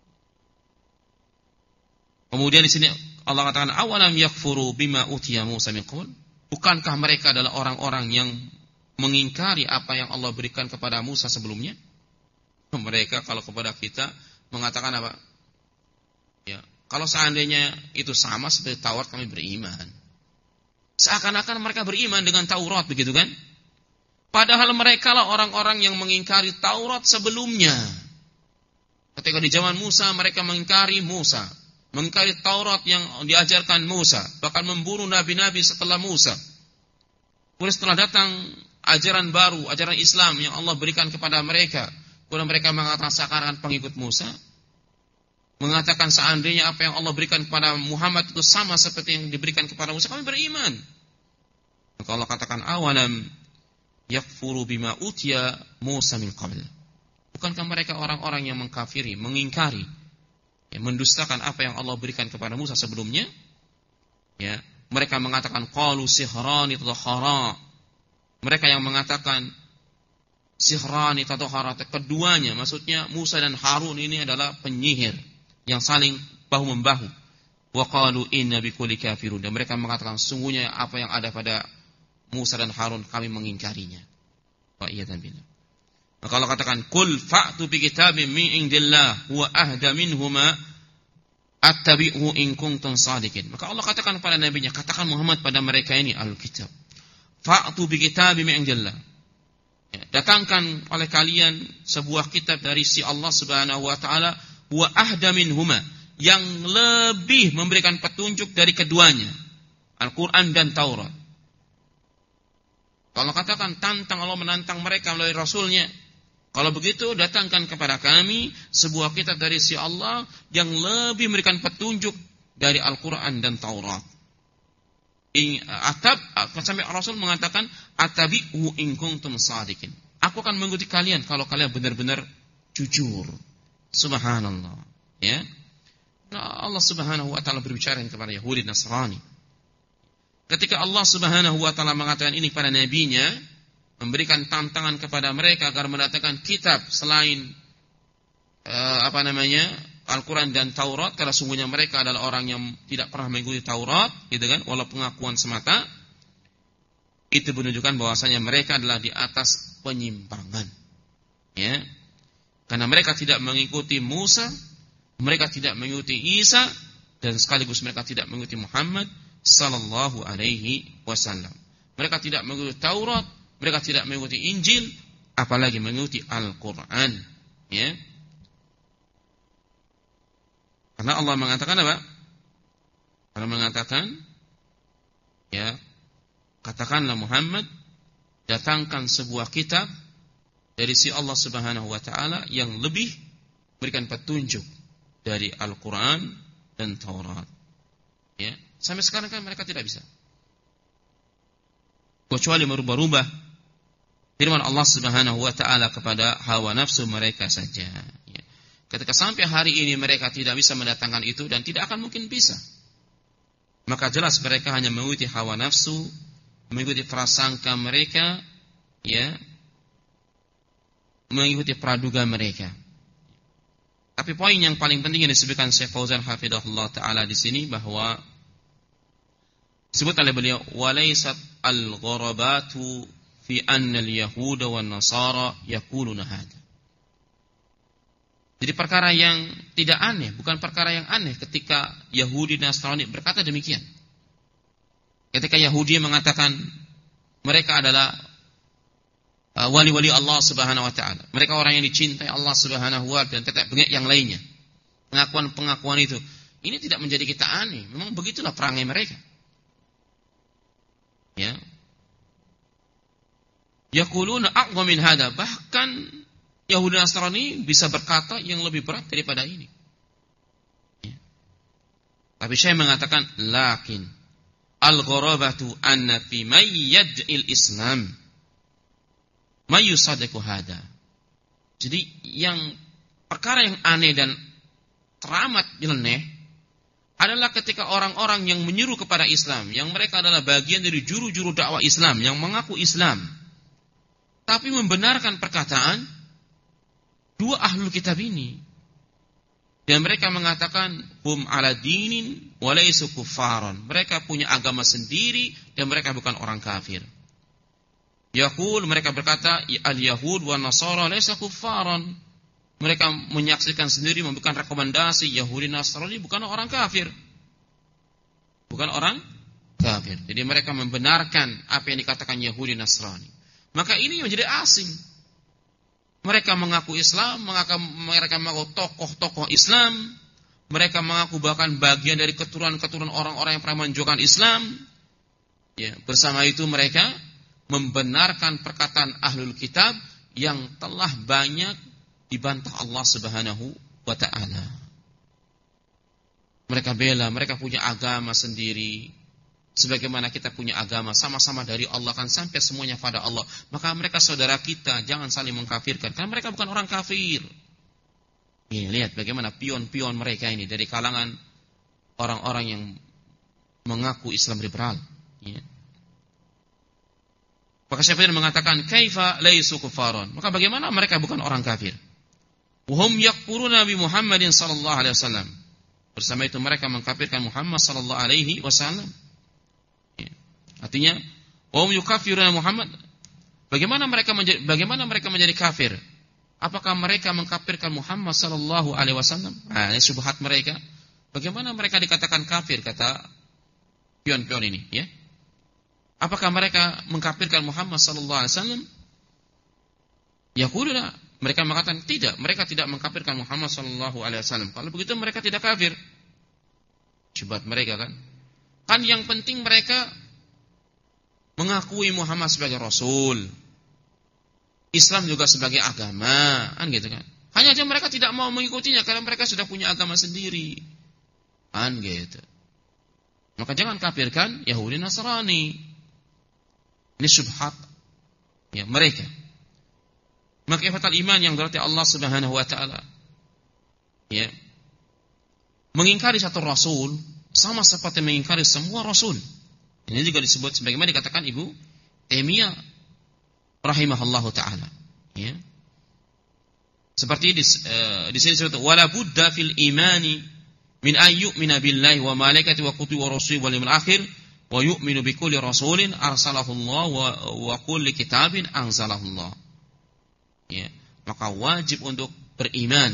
Kemudian di sini Allah katakan awalam yakfuru bima utiya Musa min qabl. Bukankah mereka adalah orang-orang yang mengingkari apa yang Allah berikan kepada Musa sebelumnya? Mereka kalau kepada kita mengatakan apa? Ya, kalau seandainya itu sama seperti Taurat, kami beriman. Seakan-akan mereka beriman dengan Taurat, begitu kan? Padahal mereka lah orang-orang yang mengingkari Taurat sebelumnya. Ketika di zaman Musa mereka mengingkari Musa. mengingkari Taurat yang diajarkan Musa, bahkan membunuh nabi-nabi setelah Musa. Kemudian setelah datang ajaran baru, ajaran Islam yang Allah berikan kepada mereka, kemudian mereka mengatakan seakan-akan pengikut Musa, mengatakan seandainya apa yang Allah berikan kepada Muhammad itu sama seperti yang diberikan kepada Musa, kami beriman. Maka Allah katakan, awalam yakfuru bima utiya Musa min qabl. Bukankah mereka orang-orang yang mengkafiri, mengingkari, ya, mendustakan apa yang Allah berikan kepada Musa sebelumnya? Ya, mereka mengatakan qalu sihrani tadhara. Mereka yang mengatakan sihrani tadhara, keduanya maksudnya Musa dan Harun ini adalah penyihir yang saling bahu membahu. Wa qalu inna bikulli kafirun. Dan mereka mengatakan sungguhnya apa yang ada pada Musa dan Harun kami mengingkarinya. Wa iyyadan billah. Maka Allah katakan qul fa'tu bi kitabin min indillah huwa ahda minhuma attabi'hu in kuntum shadiqin. Maka Allah katakan kepada nabinya, katakan Muhammad pada mereka ini Alkitab. Fa'tu bi kitabin min indillah. Ya, datangkan oleh kalian sebuah kitab dari si Allah Subhanahu wa taala, huwa ahda minhuma, yang lebih memberikan petunjuk dari keduanya, Al-Qur'an dan Taurat. Kalau katakan tantang, Allah menantang mereka melalui Rasulnya. Kalau begitu datangkan kepada kami sebuah kitab dari si Allah yang lebih memberikan petunjuk dari Al-Quran dan Taurat. Atab, sampai Rasul mengatakan atabi'u in kuntum shadiqin. Aku akan mengikuti kalian kalau kalian benar-benar jujur. Subhanallah. Ya. Nah, Allah Subhanahu wa taala berbicara kepada Yahudi Nasrani. Ketika Allah Subhanahu wa taala mengatakan ini pada nabinya, memberikan tantangan kepada mereka agar mendatangkan kitab selain uh, apa namanya Al-Quran dan Taurat, karena sungguhnya mereka adalah orang yang tidak pernah mengikuti Taurat, gitu kan, walau pengakuan semata. Itu menunjukkan bahwasanya mereka adalah di atas penyimpangan, ya, karena mereka tidak mengikuti Musa, mereka tidak mengikuti Isa, dan sekaligus mereka tidak mengikuti Muhammad sallallahu alaihi wasallam. Mereka tidak mengikuti Taurat, mereka tidak mengikuti Injil, apalagi mengikuti Al-Quran, ya. Karena Allah mengatakan apa? Allah mengatakan, ya, katakanlah Muhammad, datangkan sebuah kitab dari si Allah Subhanahu wa taala yang lebih berikan petunjuk dari Al-Quran dan Taurat. Ya, sampai sekarang kan mereka tidak bisa, kecuali merubah-rubah firman Allah Subhanahu wa taala kepada hawa nafsu mereka saja. Ya. Ketika sampai hari ini mereka tidak bisa mendatangkan itu dan tidak akan mungkin bisa, maka jelas mereka hanya mengikuti hawa nafsu, mengikuti prasangka mereka, ya, mengikuti praduga mereka. Tapi poin yang paling penting yang disebutkan Syekh Fauzan hafizahullah taala di sini, bahwa disebut oleh beliau, walaysat al-gharabatu fi anna al-yahuda wan nasara yaquluna hada. Jadi perkara yang tidak aneh, bukan perkara yang aneh ketika Yahudi dan Nasrani berkata demikian. Ketika Yahudi mengatakan mereka adalah uh, wali-wali Allah Subhanahu wa taala, mereka orang yang dicintai Allah Subhanahu wa taala, dan tetap bengek yang lainnya. Pengakuan-pengakuan itu, ini tidak menjadi kita aneh. Memang begitulah perangai mereka. Ya. Yaquluna a'dham min hada, bahkan Yahudi Nasrani bisa berkata yang lebih berat daripada ini. Ya. Tapi saya mengatakan lakin al-gharabatu anna fi may yad'il Islam may yusaddiqu hada. Jadi yang perkara yang aneh dan teramat nyeleneh adalah ketika orang-orang yang menyeru kepada Islam, yang mereka adalah bagian dari juru-juru dakwah Islam, yang mengaku Islam, tapi membenarkan perkataan dua ahlul kitab ini, dan mereka mengatakan hum ala dinin wa laysu kuffaran. Mereka punya agama sendiri dan mereka bukan orang kafir. Yaqul, mereka berkata al-yahud wa nasara laysa kuffaran. Mereka menyaksikan sendiri, memberikan rekomendasi Yahudi Nasrani bukan orang kafir. Bukan orang kafir. Jadi mereka membenarkan apa yang dikatakan Yahudi Nasrani. Maka ini menjadi asing. Mereka mengaku Islam, mereka mengaku tokoh-tokoh Islam, mereka mengaku bahkan bagian dari keturunan-keturunan orang-orang yang pernah menunjukkan Islam. Ya, bersama itu mereka membenarkan perkataan ahlul kitab yang telah banyak dibantah Allah Subhanahu wa ta'ala. Mereka bela, mereka punya agama sendiri. Sebagaimana kita punya agama sama-sama dari Allah, kan sampai semuanya pada Allah. Maka mereka saudara kita, jangan saling mengkafirkan, karena mereka bukan orang kafir. Ya, lihat bagaimana pion-pion mereka ini dari kalangan orang-orang yang mengaku Islam liberal. Ya. Maka Syafi'i mengatakan, kaifa laisu kufaron. Maka bagaimana mereka bukan orang kafir? Wahum yakfuruna bi Muhammadin sallallahu alaihi wasallam. Bersama itu mereka mengkafirkan Muhammad sallallahu alaihi wasallam. Ya. Artinya, wahum yukafiruna Muhammad. Bagaimana mereka menjadi bagaimana mereka menjadi kafir? Apakah mereka mengkafirkan Muhammad sallallahu alaihi wasallam? Nah, ini syubhat mereka. Bagaimana mereka dikatakan kafir, kata pion-pion ini, ya? Apakah mereka mengkafirkan Muhammad sallallahu alaihi wasallam? Yaquluna, mereka mengatakan tidak, mereka tidak mengkafirkan Muhammad sallallahu alaihi wasallam. Kalau begitu mereka tidak kafir. Syubhat mereka kan? Kan yang penting mereka mengakui Muhammad sebagai rasul. Islam juga sebagai agama, kan gitu kan. Hanya saja mereka tidak mau mengikutinya karena mereka sudah punya agama sendiri. Kan gitu. Maka jangan kafirkan Yahudi Nasrani. Ini syubhat ya mereka. Maka ifatal iman yang berarti Allah Subhanahu wa taala ya mengingkari satu rasul sama seperti mengingkari semua rasul. Ini juga disebut sebagaimana dikatakan Ibu Taimiyah rahimahullahu taala, ya. Seperti di, uh, di sini disebut wala budda fil imani min ayyumina billahi wa malaikati wa kutubi wa rusuli wal yawmil akhir wa yu'minu bi kulli rasulin arsalahu Allah wa, wa kulli kitabin anzalahu Allah. Ya, maka wajib untuk beriman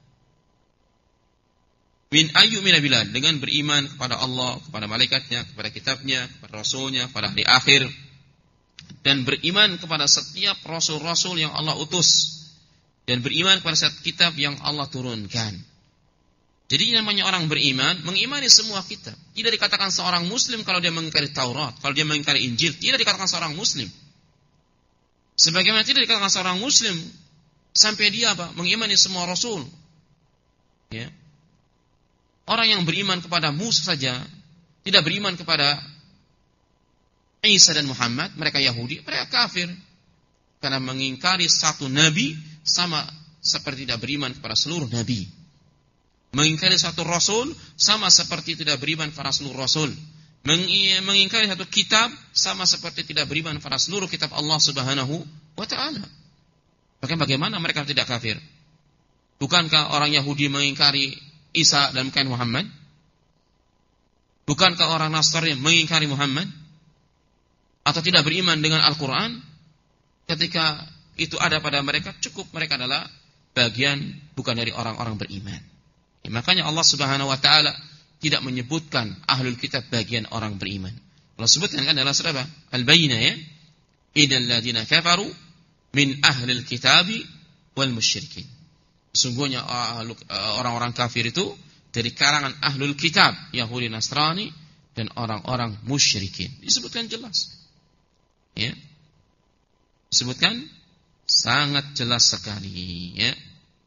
min ayyumina billahi, dengan beriman kepada Allah, kepada malaikatnya, kepada kitabnya, kepada rasulnya, kepada hari akhir. Dan beriman kepada setiap rasul-rasul yang Allah utus. Dan beriman kepada setiap kitab yang Allah turunkan. Jadi namanya orang beriman, mengimani semua kitab. Tidak dikatakan seorang muslim kalau dia mengingkari Taurat, kalau dia mengingkari Injil. Tidak dikatakan seorang muslim. Sebagaimana tidak dikatakan seorang muslim sampai dia apa? Mengimani semua rasul. Ya. Orang yang beriman kepada Musa saja, tidak beriman kepada Isa dan Muhammad, mereka Yahudi, mereka kafir. Karena mengingkari satu nabi sama seperti tidak beriman kepada seluruh nabi. Mengingkari satu rasul sama seperti tidak beriman kepada seluruh rasul. Mengingkari satu kitab sama seperti tidak beriman kepada seluruh kitab Allah Subhanahu wa taala. Bagaimana mereka tidak kafir? Bukankah orang Yahudi mengingkari Isa dan bukan Muhammad? Bukankah orang Nasrani mengingkari Muhammad? Atau tidak beriman dengan Al-Quran? Ketika itu ada pada mereka, cukup mereka adalah bagian bukan dari orang-orang beriman. Ya, makanya Allah Subhanahu wa taala tidak menyebutkan ahlul kitab bagian orang beriman. Allah sebutkan kan adalah siapa? Al-Bayyinah, ya. Innal ladzina kafaru min ahlil kitabi wal musyrikin. Sesungguhnya orang-orang kafir itu dari kalangan ahlul kitab, Yahudi, Nasrani, dan orang-orang musyrikin. Disebutkan jelas. Ya. Disebutkan sangat jelas sekali, ya.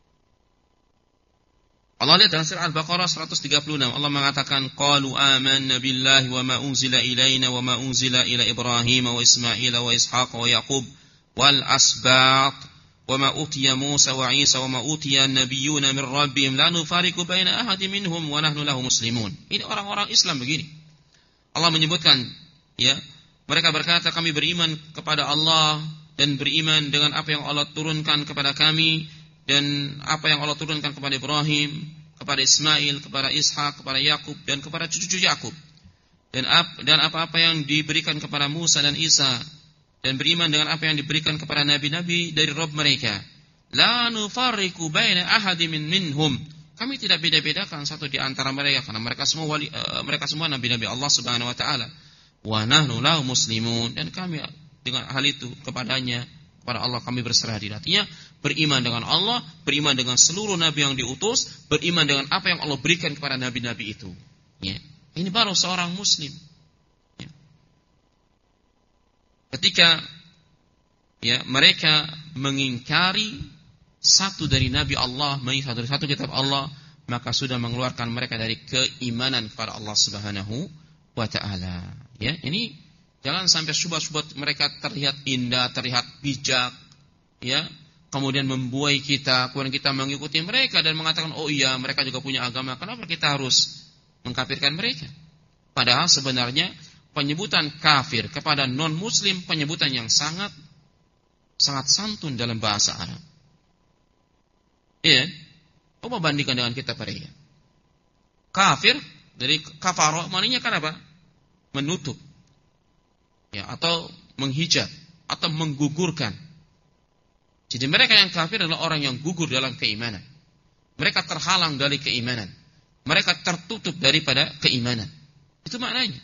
Allah lihat dalam surah Al-Baqarah seratus tiga puluh enam, Allah mengatakan qalu amanna billahi wa ma unzila ilaina wa ma unzila ila Ibrahim wa Ismail wa Ishaq wa Yaqub wal asbaq wa ma utiya Musa wa Isa wa ma utiya an-nabiyyuna min rabbihim la nufariqu baina ahadin minhum wa nahnu lahu muslimun. Ini orang-orang Islam begini. Allah menyebutkan, ya, mereka berkata kami beriman kepada Allah dan beriman dengan apa yang Allah turunkan kepada kami dan apa yang Allah turunkan kepada Ibrahim, kepada Ismail, kepada Ishak, kepada Yakub dan kepada cucu-cucu Yakub. Dan ap, dan apa-apa yang diberikan kepada Musa dan Isa, dan beriman dengan apa yang diberikan kepada nabi-nabi dari Rabb mereka. La nufarriqu baina ahadin minhum. Kami tidak beda-bedakan satu di antara mereka karena mereka semua wali, uh, mereka semua nabi-nabi Allah Subhanahu wa taala. Wa nahnu lahu muslimun, dan kami dengan hal itu kepadanya kepada Allah kami berserah diri. Artinya beriman dengan Allah, beriman dengan seluruh nabi yang diutus, beriman dengan apa yang Allah berikan kepada nabi-nabi itu. Ya. Ini baru seorang muslim. Ya. Ketika ya mereka mengingkari satu dari nabi Allah, mengingkari satu kitab Allah, maka sudah mengeluarkan mereka dari keimanan kepada Allah Subhanahu wa taala. Ya, ini jangan sampai syubhat-syubhat mereka terlihat indah, terlihat bijak, ya, kemudian membuai kita, kemudian kita mengikuti mereka dan mengatakan, oh iya, mereka juga punya agama, kenapa kita harus mengkafirkan mereka? Padahal sebenarnya penyebutan kafir kepada non-muslim penyebutan yang sangat sangat santun dalam bahasa Arab. Iya, coba bandingkan dengan kita mereka. Kafir dari kafaro, maknanya kan apa? Menutup. Ya, atau menghijab atau menggugurkan. Jadi mereka yang kafir adalah orang yang gugur dalam keimanan. Mereka terhalang dari keimanan. Mereka tertutup daripada keimanan. Itu maknanya.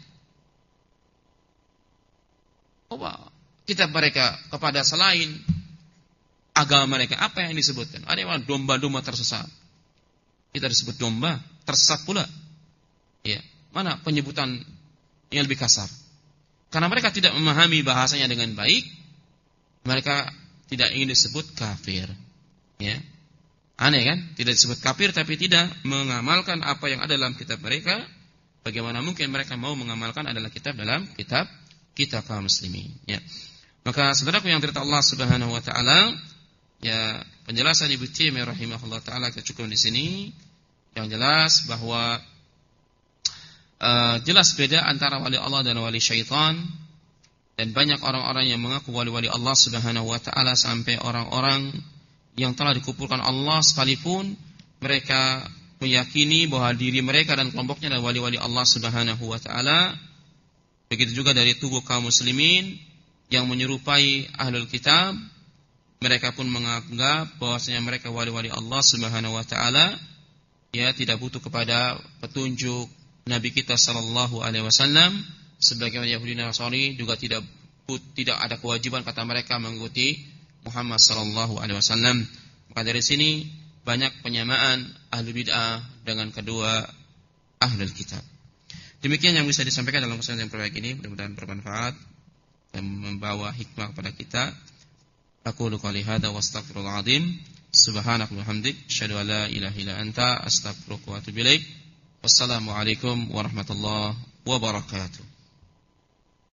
Coba kita mereka kepada selain agama mereka, apa yang disebutkan? Ada yang domba-domba tersesat. Kita disebut domba tersesat pula. Ya, mana penyebutan yang lebih kasar? Karena mereka tidak memahami bahasanya dengan baik, mereka tidak ingin disebut kafir. Ya. Aneh kan? Tidak disebut kafir tapi tidak mengamalkan apa yang ada dalam kitab mereka. Bagaimana mungkin mereka mau mengamalkan adalah kitab dalam kitab kita kaum muslimin. Ya. Maka saudaraku yang dirahmati Allah Subhanahu wa taala, ya, penjelasan Ibnu Taimiyah rahimahullah taala kita cukup di sini. Yang jelas bahwa Uh, jelas beda antara wali Allah dan wali syaitan. Dan banyak orang-orang yang mengaku wali-wali Allah Subhanahu wa ta'ala, sampai orang-orang yang telah dikumpulkan Allah sekalipun mereka meyakini bahwa diri mereka dan kelompoknya adalah wali-wali Allah Subhanahu wa ta'ala. Begitu juga dari tubuh kaum muslimin yang menyerupai ahlul kitab, mereka pun menganggap bahwasanya mereka wali-wali Allah Subhanahu wa ta'ala, ya, tidak butuh kepada petunjuk Nabi kita sallallahu alaihi wasallam. Sebagaimana Yahudi dan Nasrani juga tidak tidak ada kewajiban kata mereka mengikuti Muhammad sallallahu alaihi wasallam. Maka dari sini banyak penyamaan ahli bid'ah dengan kedua ahlul kitab. Demikian yang bisa disampaikan dalam kesempatan yang berbahagia ini, mudah-mudahan bermanfaat dan membawa hikmah kepada kita. Aqulu qouli hadza wa astaghfirullahal azim. Subhanaka wa bihamdik, asyhadu an la ilaha illa anta, astaghfiruka wa atubu ilaik. Wassalamualaikum warahmatullahi wabarakatuh.